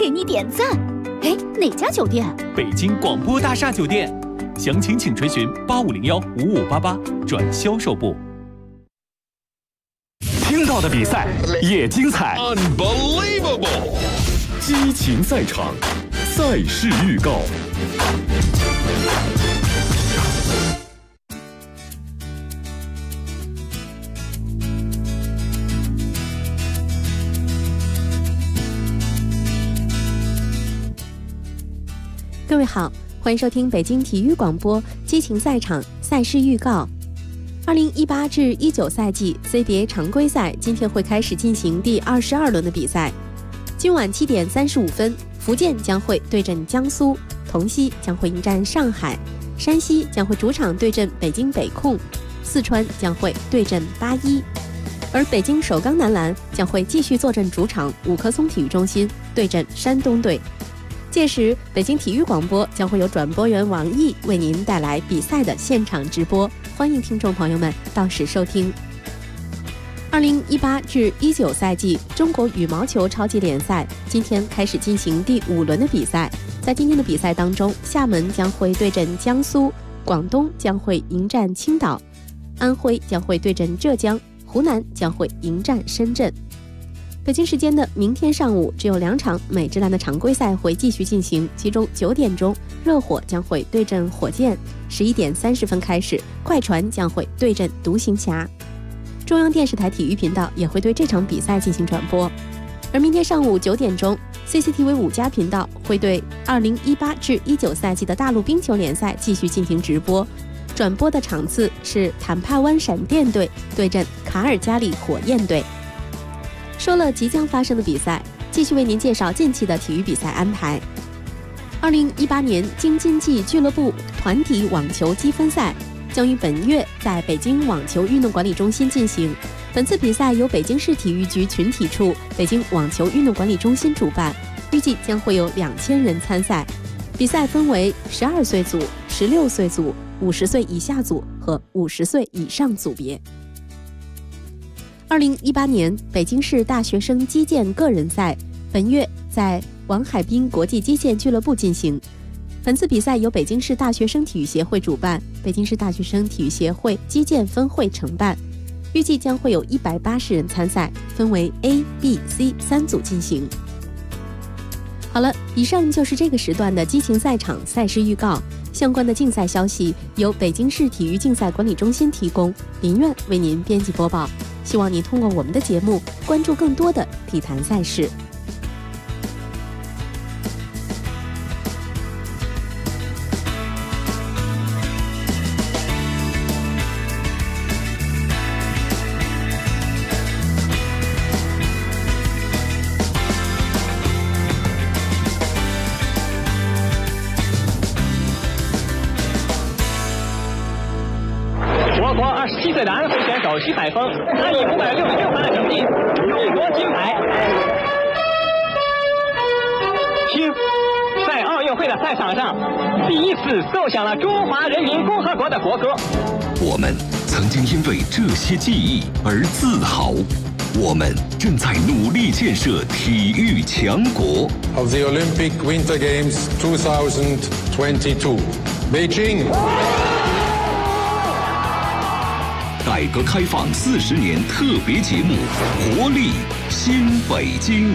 给你点赞。哎，哪家酒店？ 北京广播大厦酒店。详情请垂询85015588转销售部。听到的比赛也精彩 ，Unbelievable！ 激情赛场，赛事预告。 各位好，欢迎收听北京体育广播激情赛场赛事预告。2018至19赛季 CBA 常规赛今天会开始进行第22轮的比赛。今晚7点35分，福建将会对阵江苏，同曦将会迎战上海，山西将会主场对阵北京北控，四川将会对阵81。而北京首钢男篮将会继续坐镇主场五棵松体育中心对阵山东队。届时，北京体育广播将会有转播员王毅为您带来比赛的现场直播，欢迎听众朋友们到时收听。2018至19赛季中国羽毛球超级联赛今天开始进行第5轮的比赛。在今天的比赛当中，厦门将会对阵江苏，广东将会迎战青岛，安徽将会对阵浙江，湖南将会迎战深圳。北京时间的明天上午只有2场美职篮的常规赛会继续进行，其中9点钟热火将会对阵火箭，11点30分开始快船将会对阵独行侠。中央电视台体育频道也会对这场比赛进行转播。而明天上午9点钟 CCTV 5家频道会对2018至19赛季的大陆冰球联赛继续进行直播，转播的场次是坦帕湾闪电队对阵卡尔加里火焰队。说了即将发生的比赛，继续为您介绍近期的体育比赛安排。2018年京津冀俱乐部团体网球积分赛将于本月在北京网球运动管理中心进行。本次比赛由北京市体育局群体处、北京网球运动管理中心主办，预计将会有2000人参赛。比赛分为12岁组、16岁组、50岁以下组和50岁以上组别。2018年北京市大学生击剑个人赛本月在王海滨国际击剑俱乐部进行。本次比赛由北京市大学生体育协会主办，北京市大学生体育协会击剑分会承办，预计将会有180人参赛，分为 A、B、C 3组进行。好了，以上就是这个时段的激情赛场赛事预告。相关的竞赛消息由北京市体育竞赛管理中心提供，林苑为您编辑播报。希望您通过我们的节目关注更多的体坛赛事。 27岁的安徽选手徐海峰，他以566分的成绩勇夺金牌。听，在奥运会的赛场上，第一次奏响了中华人民共和国的国歌。 我们曾经因为这些记忆而自豪，我们正在努力建设体育强国。 Of the Olympic Winter Games 2022, Beijing。 改革开放40年特别节目《活力新北京》。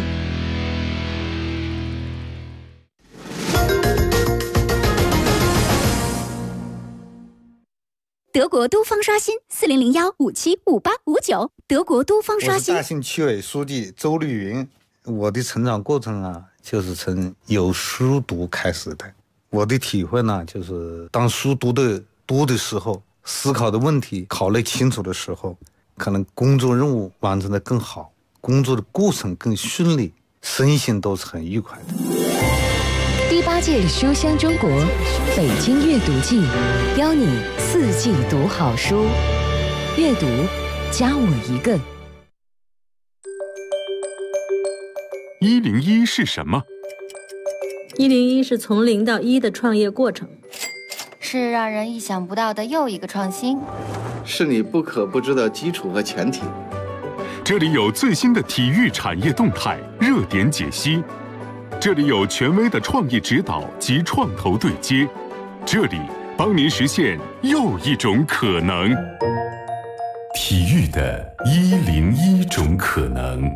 德国都方刷新4001575859，德国都方刷新。 我是大兴区委书记周绿云。我的成长过程啊，就是从有书读开始的。我的体会呢，就是当书读的多的时候，思考的问题考虑清楚的时候，可能工作任务完成的更好，工作的过程更顺利，身心都是很愉快的。 第8届书香中国北京阅读季，邀你4季读好书，阅读加我一个。 101是什么 ？101是从0到1的创业过程。 是让人意想不到的又一个创新， 是你不可不知的基础和前提。 这里有最新的体育产业动态、热点解析， 这里有权威的创意指导及创投对接，这里帮您实现又一种可能。体育的101种可能。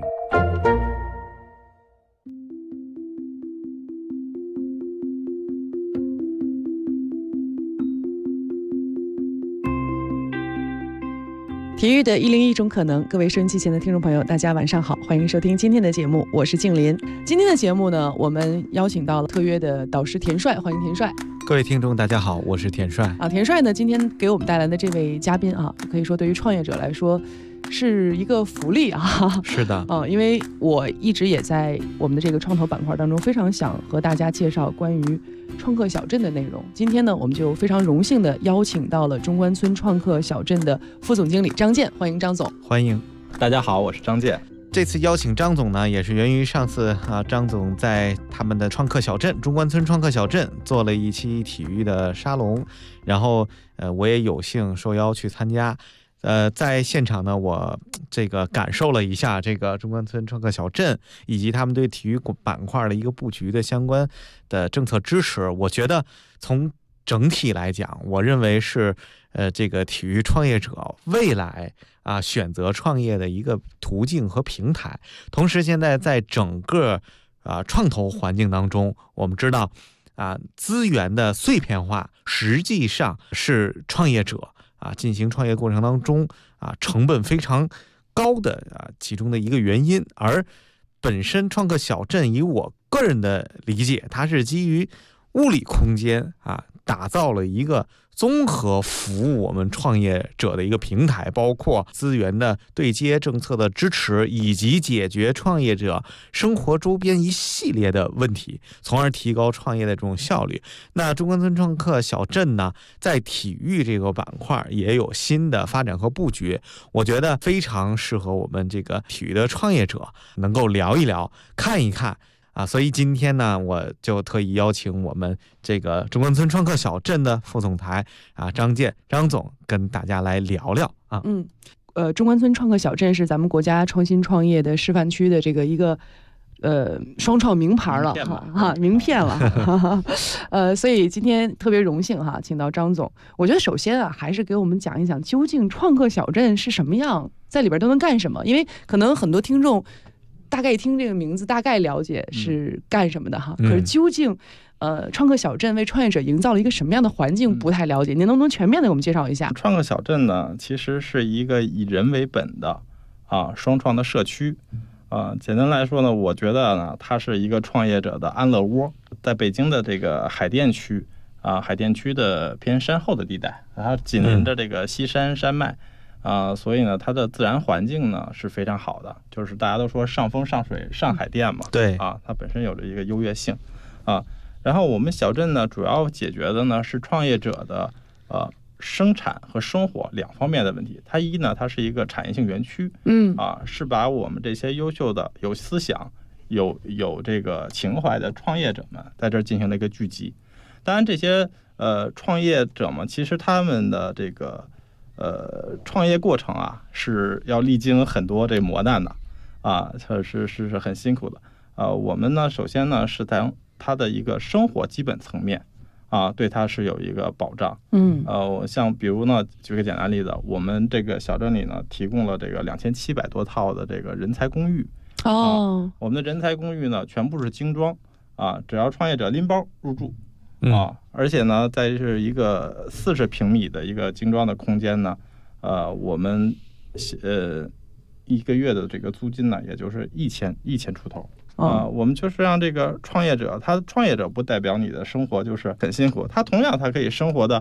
体育的101种可能，各位收音机前的听众朋友，大家晚上好，欢迎收听今天的节目，我是静林。今天的节目呢，我们邀请到了特约的导师田帅，欢迎田帅。 各位听众大家好，我是田帅。 田帅呢，今天给我们带来的这位嘉宾可以说对于创业者来说是一个福利是的， 因为我一直也在我们的这个创投板块当中，非常想和大家介绍关于创客小镇的内容。今天呢，我们就非常荣幸的邀请到了中关村创客小镇的副总经理张健，欢迎张总。 欢迎， 大家好，我是张健。 这次邀请张总呢，也是源于上次张总在他们的创客小镇中关村创客小镇做了一期体育的沙龙，然后我也有幸受邀去参加。在现场呢，我这个感受了一下这个中关村创客小镇以及他们对体育板块的一个布局的相关的政策支持。我觉得从整体来讲，我认为是这个体育创业者未来选择创业的一个途径和平台。同时，现在在整个创投环境当中，我们知道资源的碎片化实际上是创业者进行创业过程当中成本非常高的其中的一个原因。而本身创客小镇以我个人的理解，它是基于物理空间打造了一个综合服务我们创业者的一个平台，包括资源的对接、政策的支持，以及解决创业者生活周边一系列的问题，从而提高创业的这种效率。那中关村创客小镇呢，在体育这个板块也有新的发展和布局，我觉得非常适合我们这个体育的创业者能够聊一聊、看一看。所以今天呢，我就特意邀请我们这个中关村创客小镇的副总裁张健张总跟大家来聊聊中关村创客小镇是咱们国家创新创业的示范区的这个一个双创名牌了名片了所以今天特别荣幸请到张总。我觉得首先还是给我们讲一讲究竟创客小镇是什么样，在里边都能干什么，因为可能很多听众大概一听这个名字，大概了解是干什么的可是究竟创客小镇为创业者营造了一个什么样的环境不太了解，您能不能全面的给我们介绍一下？ 创客小镇呢，其实是一个以人为本的双创的社区简单来说呢，我觉得呢，它是一个创业者的安乐窝。在北京的这个海淀区海淀区的偏山后的地带，它紧邻着这个西山山脉所以呢，它的自然环境呢是非常好的，就是大家都说上风上水上海淀嘛， 对它本身有着一个优越性然后我们小镇呢，主要解决的呢是创业者的生产和生活两方面的问题。它它是一个产业性园区，是把我们这些优秀的有思想、有这个情怀的创业者们在这儿进行了一个聚集。当然，这些创业者们其实他们的这个创业过程是要历经很多这磨难的是很辛苦的我们呢，首先呢是在他的一个生活基本层面对他是有一个保障像比如呢，举个简单例子，我们这个小镇里呢提供了这个2700多套的这个人才公寓我们的人才公寓呢全部是精装只要创业者拎包入住而且呢，在是一个40平米的一个精装的空间呢，我们一个月的这个租金呢，也就是1000出头我们就是让这个创业者，他创业者不代表你的生活就是很辛苦，他同样他可以生活的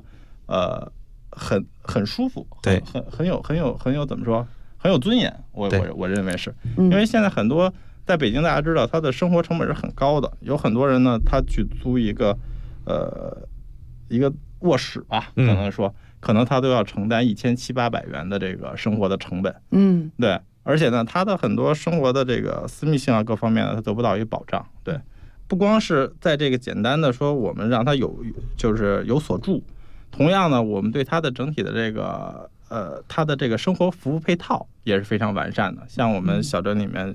很舒服， 对， 很有怎么说，很有尊严，我认为是因为现在很多在北京大家知道他的生活成本是很高的，有很多人呢他去租一个卧室吧，可能他都要承担1700-800元的这个生活的成本对，而且呢他的很多生活的这个私密性各方面呢他得不到一个保障对，不光是在这个简单的说我们让他就是有所住，同样呢我们对他的整体的这个他的这个生活服务配套也是非常完善的。像我们小镇里面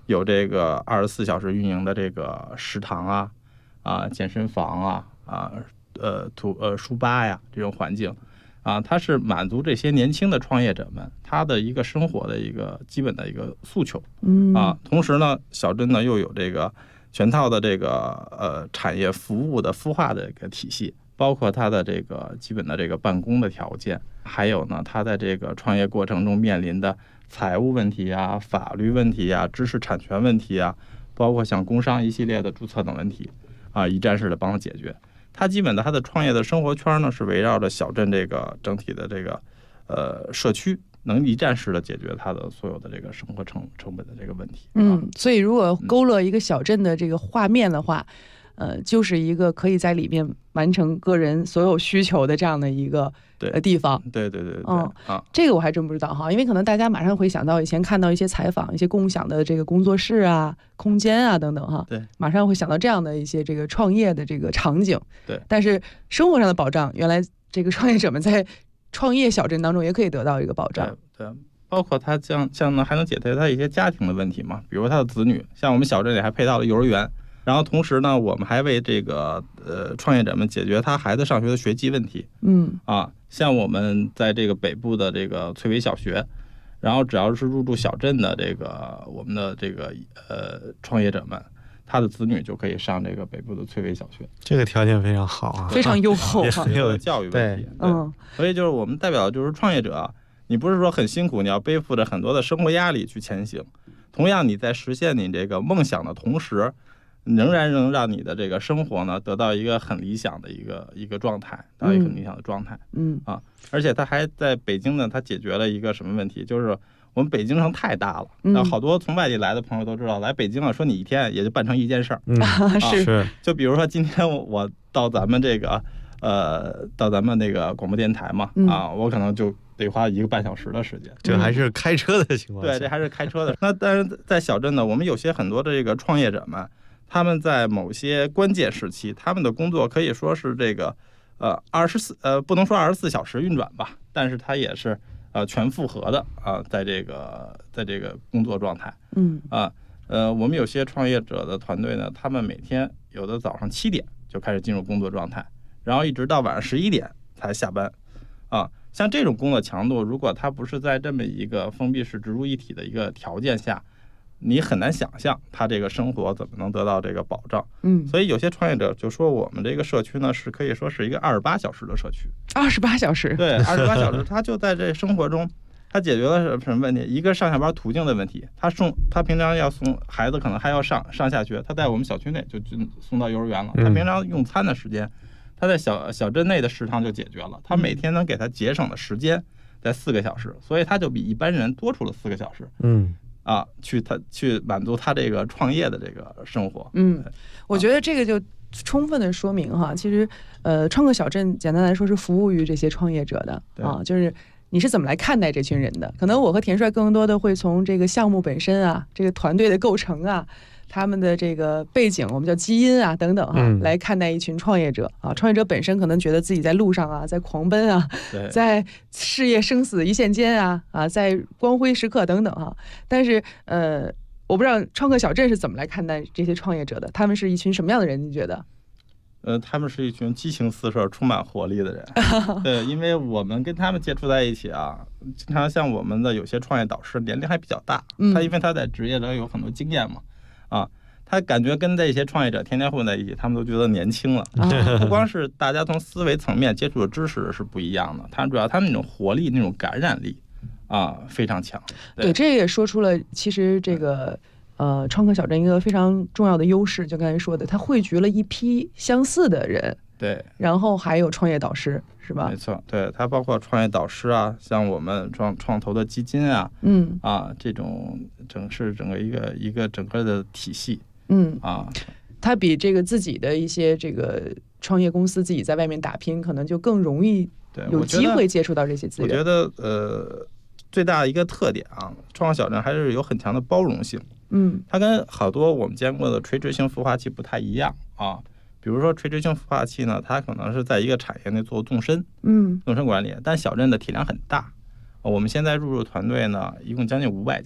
有这个24小时运营的这个食堂健身房书吧呀这种环境它是满足这些年轻的创业者们他的一个生活的一个基本的一个诉求。同时呢，小镇呢又有这个全套的这个产业服务的孵化的一个体系，包括它的这个基本的这个办公的条件，还有呢它在这个创业过程中面临的财务问题法律问题知识产权问题包括像工商一系列的注册等问题一站式的帮他解决。他基本的他的创业的生活圈呢是围绕着小镇这个整体的这个社区，能一站式的解决他的所有的这个生活成本的这个问题。 所以如果勾勒一个小镇的这个画面的话，就是一个可以在里面完成个人所有需求的这样的一个地方。 对， 这个我还真不知道哈，因为可能大家马上会想到以前看到一些采访，一些共享的这个工作室空间等等哈， 对， 马上会想到这样的一些这个创业的这个场景。 对， 但是生活上的保障，原来这个创业者们在创业小镇当中也可以得到一个保障。 对，包括他像呢还能解决他一些家庭的问题嘛，比如他的子女，像我们小镇里还配套了幼儿园。然后同时呢，我们还为这个创业者们解决他孩子上学的学籍问题。像我们在这个北部的这个翠微小学，然后只要是入驻小镇的这个我们的这个创业者们，他的子女就可以上这个北部的翠微小学。 这个条件非常好非常优厚也很有教育问题。对，所以就是我们代表就是创业者，你不是说很辛苦，你要背负着很多的生活压力去前行。同样，你在实现你这个梦想的同时，仍然能让你的这个生活呢得到一个很理想的一个状态，到一个很理想的状态。而且他还在北京呢，他解决了一个什么问题？就是我们北京城太大了，然后好多从外地来的朋友都知道，来北京说你一天也就办成一件事儿。 是。 就比如说今天我到咱们这个到咱们那个广播电台嘛，我可能就得花1个半小时的时间。 这还是开车的情况下。 对，这还是开车的。那但是在小镇呢，我们有些很多的这个创业者们。他们在某些关键时期，他们的工作可以说是这个不能说24小时运转吧，但是它也是全负荷的在这个工作状态。我们有些创业者的团队呢，他们每天有的早上7点就开始进入工作状态，然后一直到晚上11点才下班。像这种工作强度，如果它不是在这么一个封闭式植入一体的一个条件下，你很难想象他这个生活怎么能得到这个保障。所以有些创业者就说，我们这个社区呢是可以说是一个28小时的社区。 28小时？ 对，28小时，他就在这生活中，他解决了什么问题？一个上下班途径的问题。他平常要送孩子，可能还要上下学，他在我们小区内就送到幼儿园了。他平常用餐的时间，他在小镇内的食堂就解决了。他每天能给他节省的时间在4个小时，所以他就比一般人多出了4个小时。去满足他这个创业的这个生活。 我觉得这个就充分的说明哈，其实创客小镇简单来说是服务于这些创业者的就是你是怎么来看待这群人的？可能我和田帅更多的会从这个项目本身这个团队的构成他们的这个背景，我们叫基因等等来看待一群创业者创业者本身可能觉得自己在路上在狂奔在事业生死一线间在光辉时刻等等但是我不知道创客小镇是怎么来看待这些创业者的，他们是一群什么样的人？你觉得？ 他们是一群激情四射、充满活力的人。对，因为我们跟他们接触在一起经常像我们的有些创业导师年龄还比较大，他因为他在职业中有很多经验嘛。他感觉跟这些创业者天天混在一起，他们都觉得年轻了。不光是大家从思维层面接触的知识是不一样的，他们那种活力、那种感染力非常强。 对，这也说出了其实这个创客小镇一个非常重要的优势，就刚才说的，它汇聚了一批相似的人。 对， 然后还有创业导师，是吧？ 没错，对，它包括创业导师像我们创投的基金这种整个一个整个的体系。 它比这个自己的一些这个创业公司自己在外面打拼，可能就更容易有机会接触到这些资源。 我觉得最大的一个特点创客小镇还是有很强的包容性。它跟好多我们见过的垂直性孵化器不太一样比如说垂直性孵化器呢，它可能是在一个产业内做纵深纵深管理，但小镇的体量很大。我们现在入驻团队呢，一共将近500家，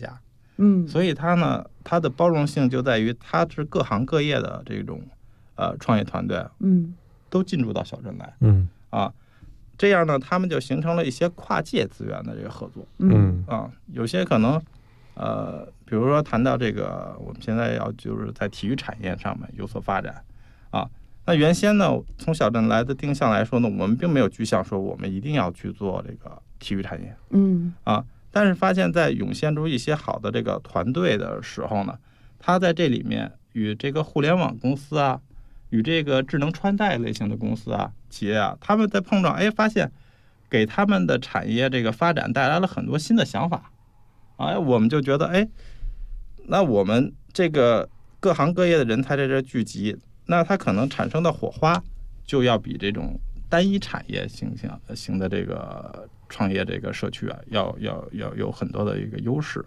所以它呢，它的包容性就在于它是各行各业的这种创业团队，都进驻到小镇来，这样呢，他们就形成了一些跨界资源的这个合作，有些可能比如说谈到这个，我们现在要就是在体育产业上面有所发展那原先呢，从小镇来的定向来说呢，我们并没有具象说我们一定要去做这个体育产业，但是发现在涌现出一些好的这个团队的时候呢，他在这里面与这个互联网公司与这个智能穿戴类型的公司企业他们在碰撞，发现给他们的产业这个发展带来了很多新的想法我们就觉得那我们这个各行各业的人才在这聚集，那它可能产生的火花就要比这种单一产业型的这个创业这个社区要有很多的一个优势。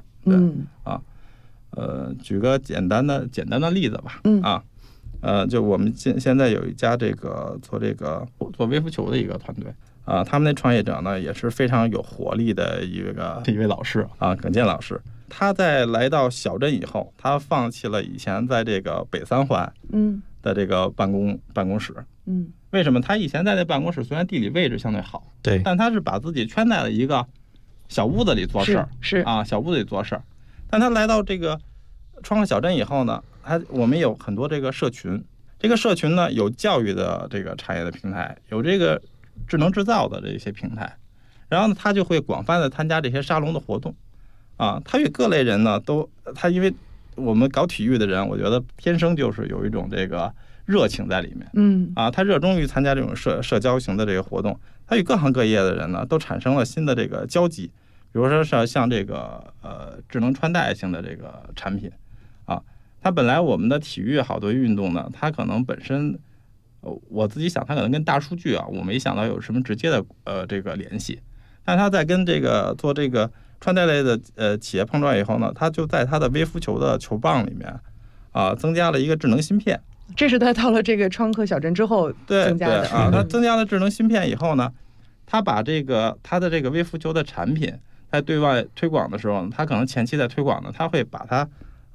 举个简单的例子吧。就我们现在有一家这个做微浮球的一个团队他们那创业者呢也是非常有活力的一位老师耿健老师。他在来到小镇以后，他放弃了以前在这个北三环的这个办公室。为什么？他以前在那办公室虽然地理位置相对好，对，但他是把自己圈在了一个小屋子里做事儿，小屋子里做事儿。但他来到这个创客小镇以后呢，我们有很多这个社群，这个社群呢有教育的这个产业的平台，有这个智能制造的这些平台，然后呢他就会广泛的参加这些沙龙的活动他与各类人呢他因为我们搞体育的人，我觉得天生就是有一种这个热情在里面，他热衷于参加这种社交型的这个活动，他与各行各业的人呢都产生了新的这个交集，比如说像这个智能穿戴型的这个产品它本来我们的体育好多运动呢，它可能本身我自己想它可能跟大数据我没想到有什么直接的这个联系，但它在跟这个做这个穿戴类的企业碰撞以后呢，它就在它的微浮球的球棒里面增加了一个智能芯片。 这是他到了这个创客小镇之后增加的。 它增加了智能芯片以后呢，它把它的这个微浮球的产品在对外推广的时候，它可能前期在推广呢，它会把它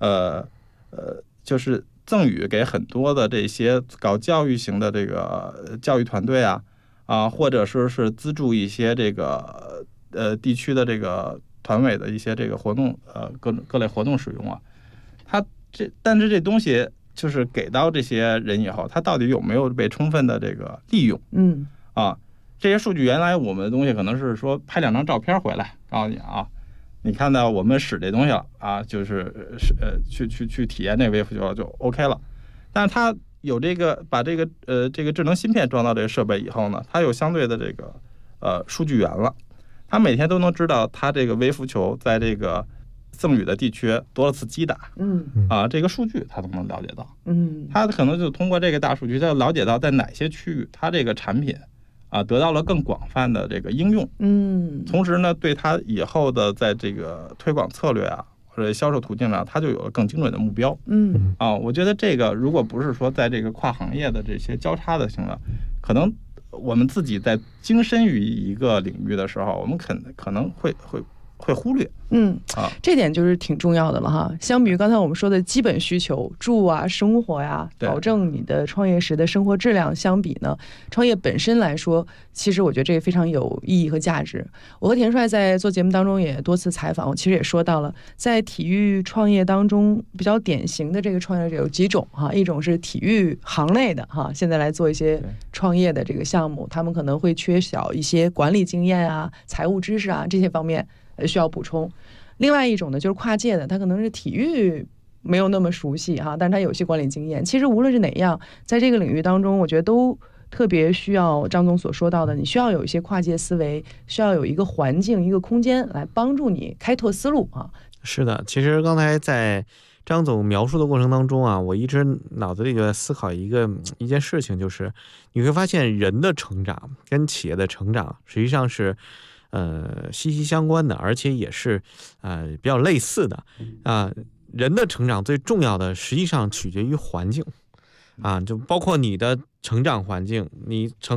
就是赠予给很多的这些搞教育型的这个教育团队或者说是资助一些这个地区的这个团委的一些这个活动各类活动使用但是这东西就是给到这些人以后，它到底有没有被充分的这个利用？这些数据原来我们的东西可能是说拍2张照片回来，告诉你你看到我们使这东西了就是去体验那个微浮球就 OK 了。但是它有这个把这个智能芯片装到这个设备以后呢，它有相对的这个数据源了，它每天都能知道它这个微浮球在这个赠予的地区多少次击打，这个数据它都能了解到，它可能就通过这个大数据，它了解到在哪些区域它这个产品得到了更广泛的这个应用，同时呢，对它以后的在这个推广策略或者销售途径上，它就有了更精准的目标，我觉得这个如果不是说在这个跨行业的这些交叉的行为，可能我们自己在精深于一个领域的时候，我们可能会忽略， 这点就是挺重要的了哈。相比于刚才我们说的基本需求，住生活保证你的创业时的生活质量相比呢，创业本身来说，其实我觉得这个非常有意义和价值。我和田帅在做节目当中也多次采访，我其实也说到了，在体育创业当中比较典型的这个创业者有几种一种是体育行内的现在来做一些创业的这个项目，他们可能会缺少一些管理经验财务知识这些方面需要补充。另外一种呢，就是跨界的，他可能是体育没有那么熟悉但是他有些管理经验。其实无论是哪样，在这个领域当中，我觉得都特别需要张总所说到的，你需要有一些跨界思维，需要有一个环境、一个空间来帮助你开拓思路是的，其实刚才在张总描述的过程当中我一直脑子里就在思考一件事情，就是你会发现人的成长跟企业的成长实际上是息息相关的，而且也是比较类似的人的成长最重要的实际上取决于环境就包括你的成长环境，你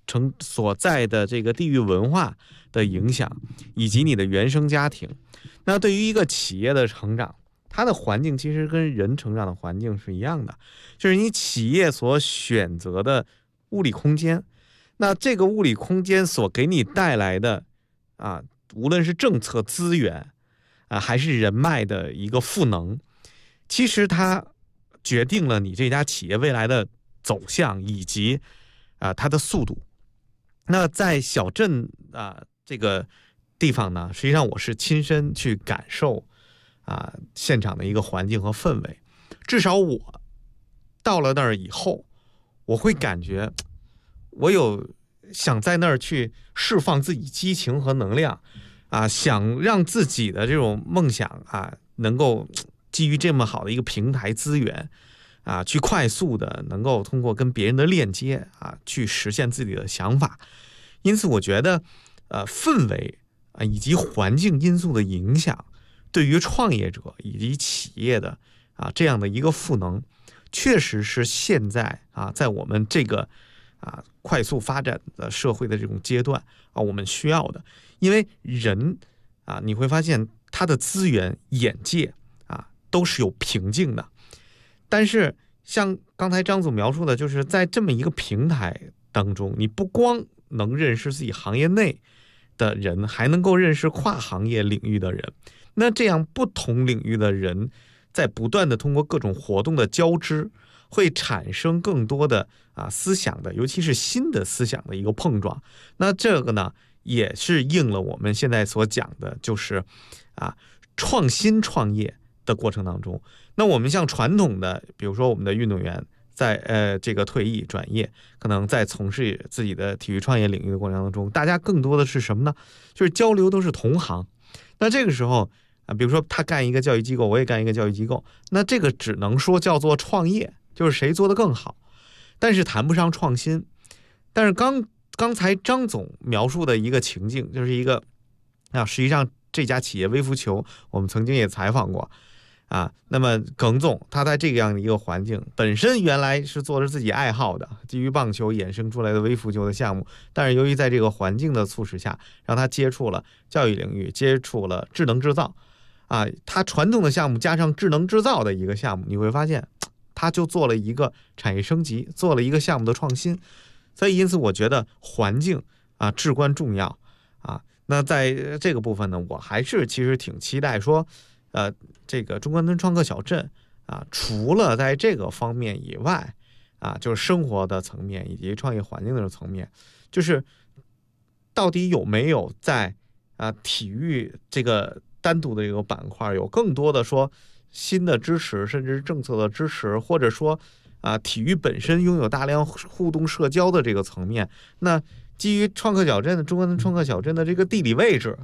所在的这个地域文化的影响，以及你的原生家庭。那对于一个企业的成长，它的环境其实跟人成长的环境是一样的，就是你企业所选择的物理空间，那这个物理空间所给你带来的无论是政策资源还是人脉的一个赋能，其实它决定了你这家企业未来的走向以及它的速度。那在小镇这个地方呢，实际上我是亲身去感受现场的一个环境和氛围。至少我到了那儿以后，我会感觉我有想在那儿去释放自己激情和能量想让自己的这种梦想能够基于这么好的一个平台资源去快速的能够通过跟别人的链接去实现自己的想法。因此我觉得氛围以及环境因素的影响对于创业者以及企业的这样的一个赋能，确实是现在在我们这个快速发展的社会的这种阶段我们需要的。因为人你会发现他的资源眼界都是有瓶颈的，但是像刚才张总描述的，就是在这么一个平台当中，你不光能认识自己行业内的人，还能够认识跨行业领域的人。那这样不同领域的人在不断的通过各种活动的交织，会产生更多的思想的，尤其是新的思想的一个碰撞。那这个呢，也是应了我们现在所讲的，就是创新创业的过程当中。那我们像传统的，比如说我们的运动员在这个退役转业，可能在从事自己的体育创业领域的过程当中，大家更多的是什么呢？就是交流都是同行。那这个时候比如说他干一个教育机构，我也干一个教育机构，那这个只能说叫做创业，就是谁做得更好，但是谈不上创新。但是刚才张总描述的一个情境，就是一个实际上这家企业微服球，我们曾经也采访过那么耿总他在这样的一个环境，本身原来是做着自己爱好的基于棒球衍生出来的微服球的项目，但是由于在这个环境的促使下，让他接触了教育领域，接触了智能制造他传统的项目加上智能制造的一个项目，你会发现他就做了一个产业升级，做了一个项目的创新。所以因此我觉得环境至关重要那在这个部分呢，我还是其实挺期待说这个中关村创客小镇除了在这个方面以外就是生活的层面以及创业环境的层面，就是到底有没有在体育这个单独的一个板块有更多的说新的支持，甚至政策的支持，或者说体育本身拥有大量互动社交的这个层面。那基于创客小镇的中关村创客小镇的这个地理位置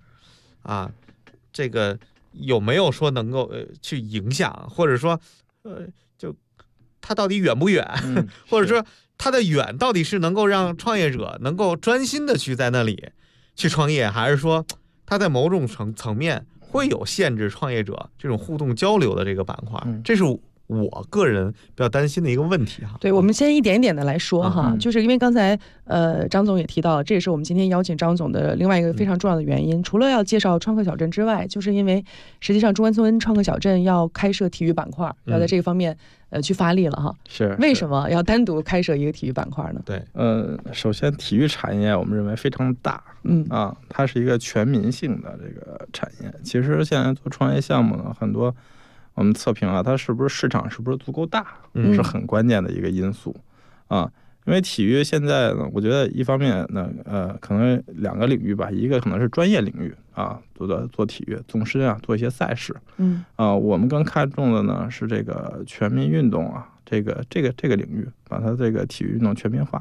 这个有没有说能够去影响，或者说就它到底远不远或者说它的远到底是能够让创业者能够专心的去在那里去创业，还是说它在某种层面会有限制创业者这种互动交流的这个板块？这是我个人比较担心的一个问题对，我们先一点一点的来说就是因为刚才张总也提到，这也是我们今天邀请张总的另外一个非常重要的原因。除了要介绍创客小镇之外，就是因为实际上中关村创客小镇要开设体育板块，要在这个方面去发力了是为什么要单独开设一个体育板块呢？ 对， 首先体育产业我们认为非常大，它是一个全民性的这个产业。其实现在做创业项目呢，很多我们测评它是不是市场是不是足够大，是很关键的一个因素因为体育现在呢，我觉得一方面呢，可能两个领域吧，一个可能是专业领域做体育纵深做一些赛事，我们更看重的呢是这个全民运动这个领域，把它这个体育运动全民化，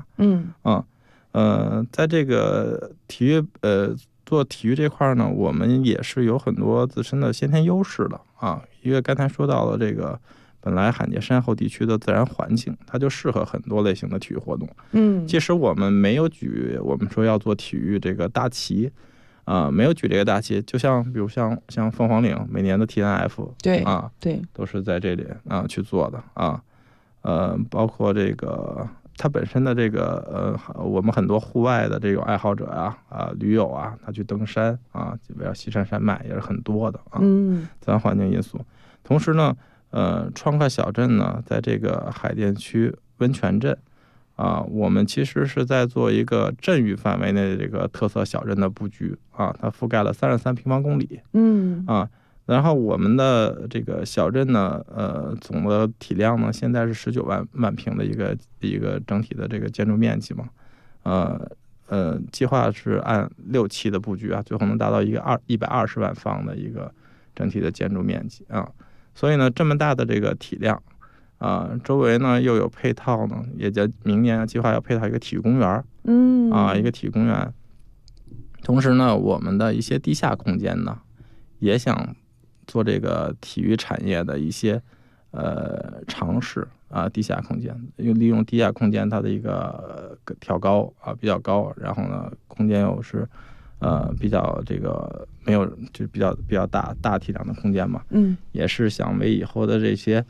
在这个体育做体育这块呢，我们也是有很多自身的先天优势的因为刚才说到了这个本来罕见山后地区的自然环境，它就适合很多类型的体育活动。即使我们没有举我们说要做体育这个大旗没有举这个大旗，就像比如像凤凰岭每年的 TNF 对都是在这里去做的包括这个它本身的这个我们很多户外的这种爱好者驴友啊，他去登山啊，围绕西山山脉也是很多的啊，自然环境因素。同时呢，创客小镇呢，在这个海淀区温泉镇啊，我们其实是在做一个镇域范围内的这个特色小镇的布局啊，它覆盖了33平方公里，然后我们的这个小镇呢，总的体量呢，现在是19万平的一个整体的这个建筑面积嘛，计划是按6期的布局啊，最后能达到一个120万方的一个整体的建筑面积啊，所以呢，这么大的这个体量啊，周围呢又有配套呢，也在明年计划要配套一个体育公园，一个体育公园，同时呢，我们的一些地下空间呢，也想做这个体育产业的一些尝试啊，地下空间利用地下空间它的一个挑高啊比较高，然后呢空间又是比较这个没有就比较大体量的空间嘛，也是想为以后的这些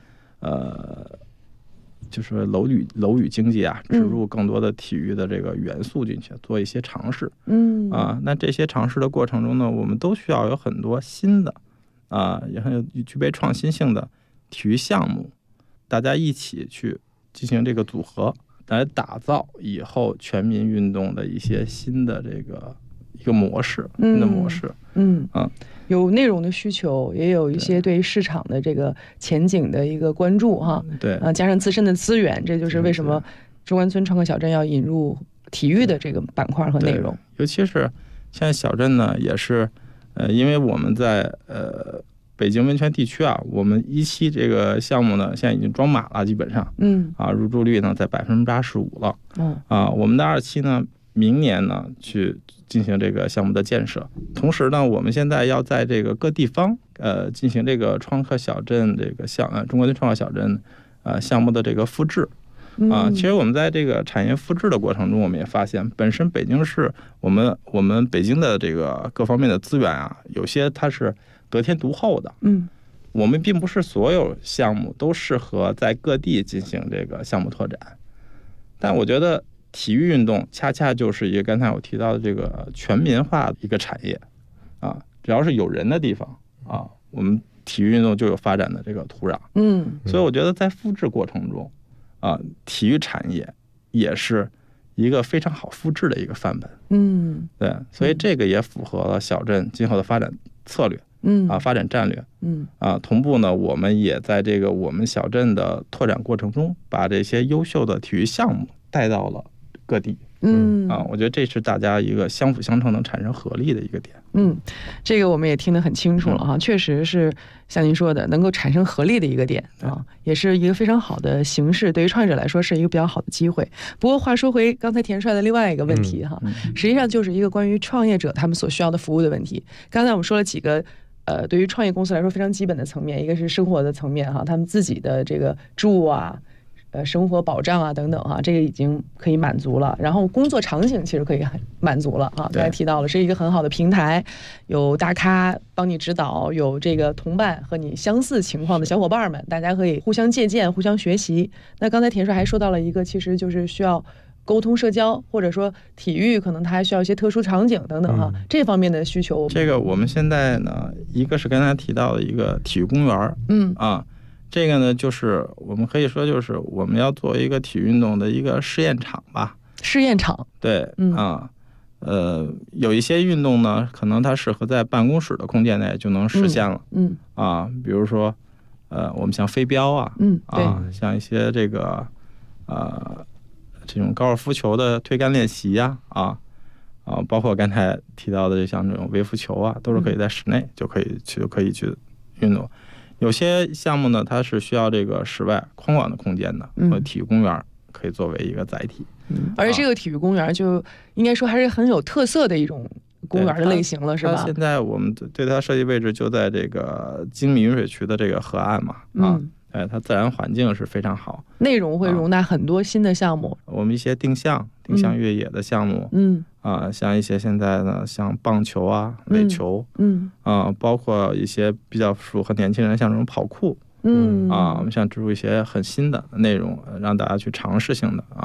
就是楼宇经济啊植入更多的体育的这个元素进去，做一些尝试，那这些尝试的过程中呢，我们都需要有很多新的。也很有具备创新性的体育项目，大家一起去进行这个组合，来打造以后全民运动的一些新的这个一个模式，新的模式。 有内容的需求，也有一些对市场的这个前景的一个关注哈。 对， 加上自身的资源，这就是为什么中关村创客小镇要引入体育的这个板块和内容。 尤其是现在小镇呢，也是。因为我们在北京温泉地区啊，我们1期这个项目呢，现在已经装满了，基本上，入住率呢在85%了，我们的2期呢，明年呢去进行这个项目的建设，同时呢，我们现在要在这个各地方进行这个创客小镇这个中关村创客小镇项目的这个复制。其实我们在这个产业复制的过程中，我们也发现，本身北京市我们北京的这个各方面的资源啊，有些它是得天独厚的。我们并不是所有项目都适合在各地进行这个项目拓展，但我觉得体育运动恰恰就是一个刚才我提到的这个全民化的一个产业啊，只要是有人的地方啊，我们体育运动就有发展的这个土壤。所以我觉得在复制过程中。体育产业也是一个非常好复制的一个范本。对，所以这个也符合了小镇今后的发展策略，发展战略。同步呢，我们也在这个我们小镇的拓展过程中，把这些优秀的体育项目带到了各地。我觉得这是大家一个相辅相成能产生合力的一个点。 这个我们也听得很清楚了哈，确实是像您说的，能够产生合力的一个点啊，也是一个非常好的形式，对于创业者来说是一个比较好的机会。不过话说回刚才田帅的另外一个问题哈，实际上就是一个关于创业者他们所需要的服务的问题。刚才我们说了几个对于创业公司来说非常基本的层面，一个是生活的层面哈，他们自己的这个住啊。生活保障啊等等哈，这个已经可以满足了。然后工作场景其实可以满足了啊。刚才提到了是一个很好的平台，有大咖帮你指导，有这个同伴和你相似情况的小伙伴们，大家可以互相借鉴、互相学习。那刚才田帅还说到了一个，其实就是需要沟通、社交，或者说体育，可能它还需要一些特殊场景等等哈，这方面的需求。 这个我们现在呢，一个是刚才提到的一个体育公园，这个呢，就是我们可以说，就是我们要做一个体育运动的一个试验场吧。 试验场， 对，有一些运动呢，可能它适合在办公室的空间内就能实现了。比如说，我们像飞镖啊，像一些这个这种高尔夫球的推杆练习呀，包括刚才提到的像这种微服球啊，都是可以在室内就可以去运动。有些项目呢，它是需要这个室外宽广的空间的，和体育公园可以作为一个载体。 而且这个体育公园就应该说还是很有特色的一种公园的类型了，是吧？ 现在我们对它设计位置就在这个精密云水区的这个河岸嘛，它自然环境是非常好， 内容会容纳很多新的项目。 我们一些定向越野的项目，像一些现在呢，像棒球啊、垒球，包括一些比较符合年轻人，像这种跑酷，我们想植入一些很新的内容，让大家去尝试性的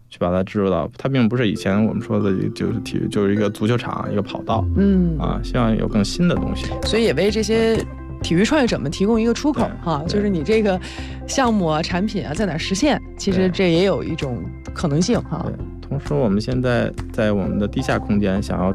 去把它植入到，它并不是以前我们说的就是体育，就是一个足球场一个跑道，希望有更新的东西， 所以也为这些体育创业者们提供一个出口哈，就是你这个项目啊、产品啊在哪儿实现，其实这也有一种可能性哈。 同时，我们现在在我们的地下空间想要